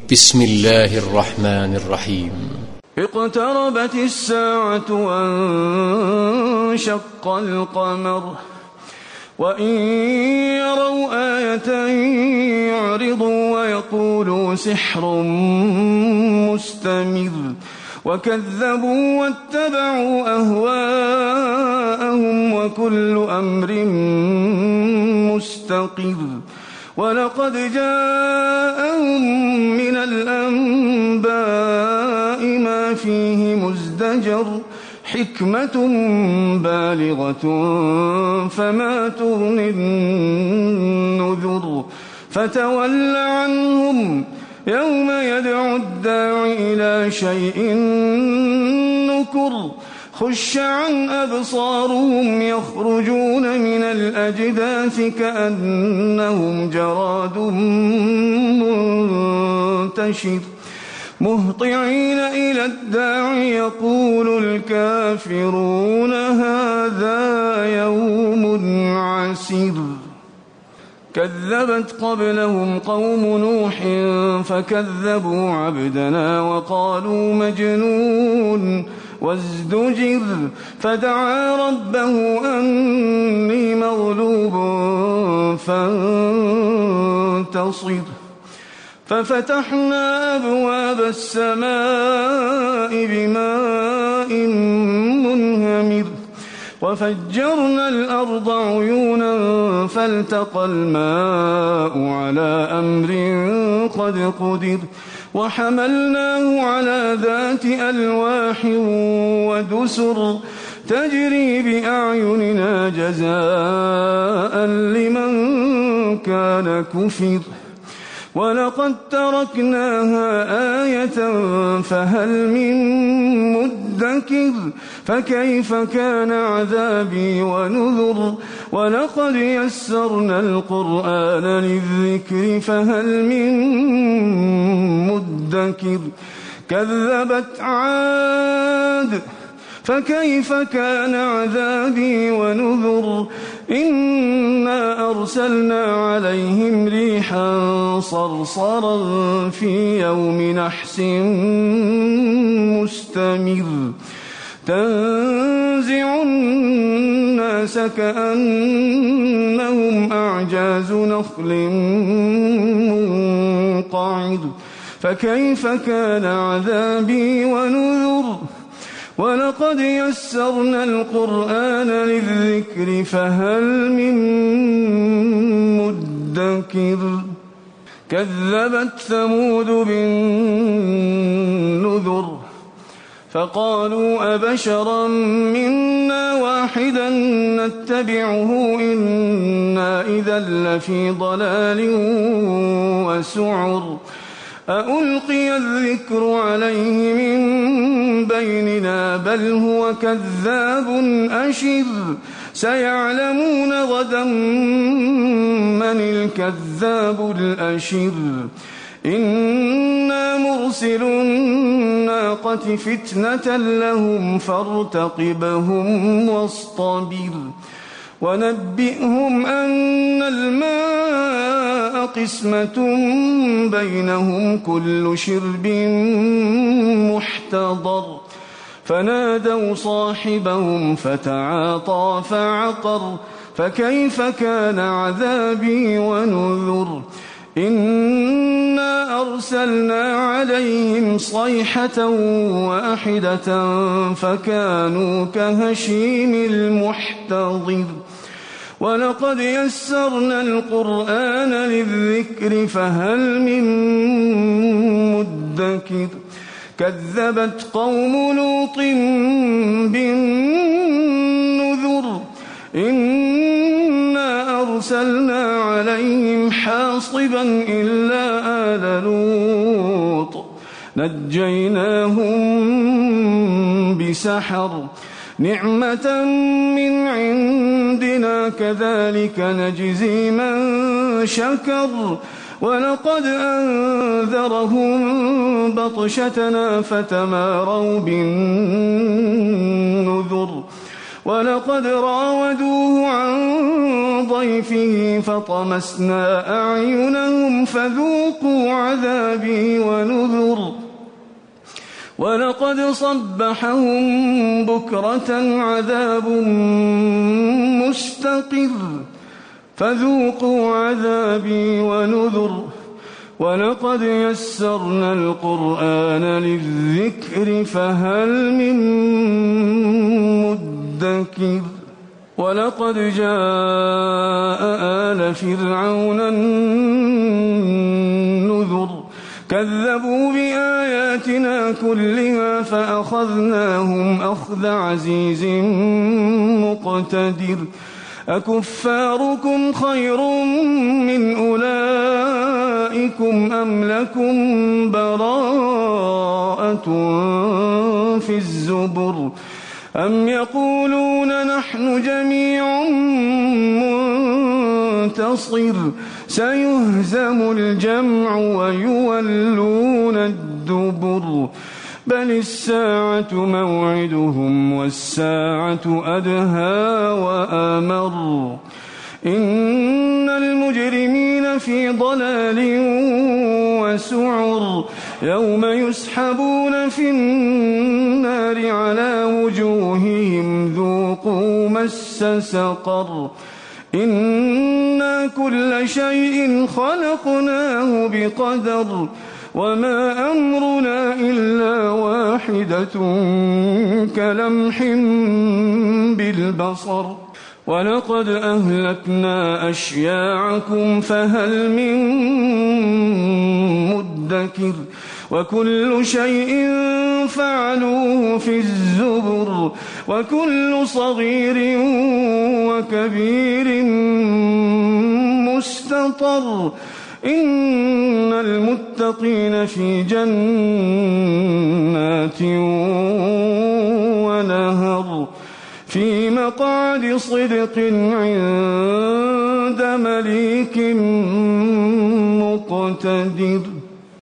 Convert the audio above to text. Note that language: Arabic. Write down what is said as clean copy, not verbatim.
بسم الله الرحمن الرحيم. اقتربت الساعة وانشق القمر وإن يروا آية يعرضوا ويقولوا سحر مستمر وكذبوا واتبعوا أهواءهم وكل أمر مستقر ولقد جاءهم من الأنباء ما فيه مزدجر حكمة بالغة فما تغني النذر فتول عنهم يوم يدعو الداع إلى شيء نكر خش عن أبصارهم يخرجون من الأجداث كأنهم جراد منتشر مهطعين إلى الداع يقول الكافرون هذا يوم عسير كذبت قبلهم قوم نوح فكذبوا عبدنا وقالوا مجنون وازدجر فدعا ربه أني مغلوب فانتصر ففتحنا أبواب السماء بماء منهمر وفجرنا الأرض عيونا فالتقى الماء على أمر قد قدر وحملناه على ذات ألواح ودسر تجري بأعيننا جزاء لمن كان كفر ولقد تركناها آية فهل من مدكر فكيف كان عذابي ونذر ولقد يسرنا القرآن للذكر فهل من مدكر كذبت عاد فكيف كان عذابي ونذر إنا أرسلنا عليهم ريحا صرصرا في يوم نحس مستمر تنزع الناس كأنهم أعجاز نخل منقعر فكيف كان عذابي ونذر ولقد يسرنا القرآن للذكر فهل من مدكر كذبت ثمود بالنذر فقالوا أبشرا منا واحدا نتبعه إنا إذا لفي ضلال وسعر أألقي الذكر عليه من بيننا بل هو كذاب أشر سيعلمون غدا من الكذاب الأشر إنا مرسل الناقة فتنة لهم فارتقبهم واصطبر ونبئهم أن الماء قسمة بينهم كل شرب محتضر فنادوا صاحبهم فتعاطى فعقر فكيف كان عذابي ونذر إنا أرسلنا عليهم صيحة واحدة فكانوا كهشيم المحتضر ولقد يسرنا القرآن للذكر فهل من مدكر كذبت قوم لوط بالنذر إنا أرسلنا عليهم حاصبا إلا آل لوط نجيناهم بسحر نعمة من عندنا كذلك نجزي من شكر ولقد أنذرهم بطشتنا فتماروا بالنذر ولقد راودوه عن ضيفه فطمسنا أعينهم فذوقوا عذابي ونذر ولقد صبحهم بكرة عذاب مستقر فذوقوا عذابي ونذر ولقد يسرنا القرآن للذكر فهل من مدكر ولقد جاء آل فرعون النذر كذبوا بآياتنا كلها فأخذناهم أخذ عزيز مقتدر أكفاركم خير من أولئكم أم لكم براءة في الزبر أم يقولون نحن جميع منتصر سيهزم الجمع ويولون الدبر بل الساعة موعدهم والساعة أدهى وأمر إن المجرمين في ضلال وسعر يوم يسحبون في النار على وجوههم ذوقوا مس سقر إنا كل شيء خلقناه بقدر وما أمرنا إلا واحدة كلمح بالبصر ولقد أهلكنا أشياعكم فهل من مدكر وكل شيء فعلوه في الزبر وكل صغير وكبير مستطر إن المتقين في جنات ونهر في مقعد صدق عند مليك مقتدر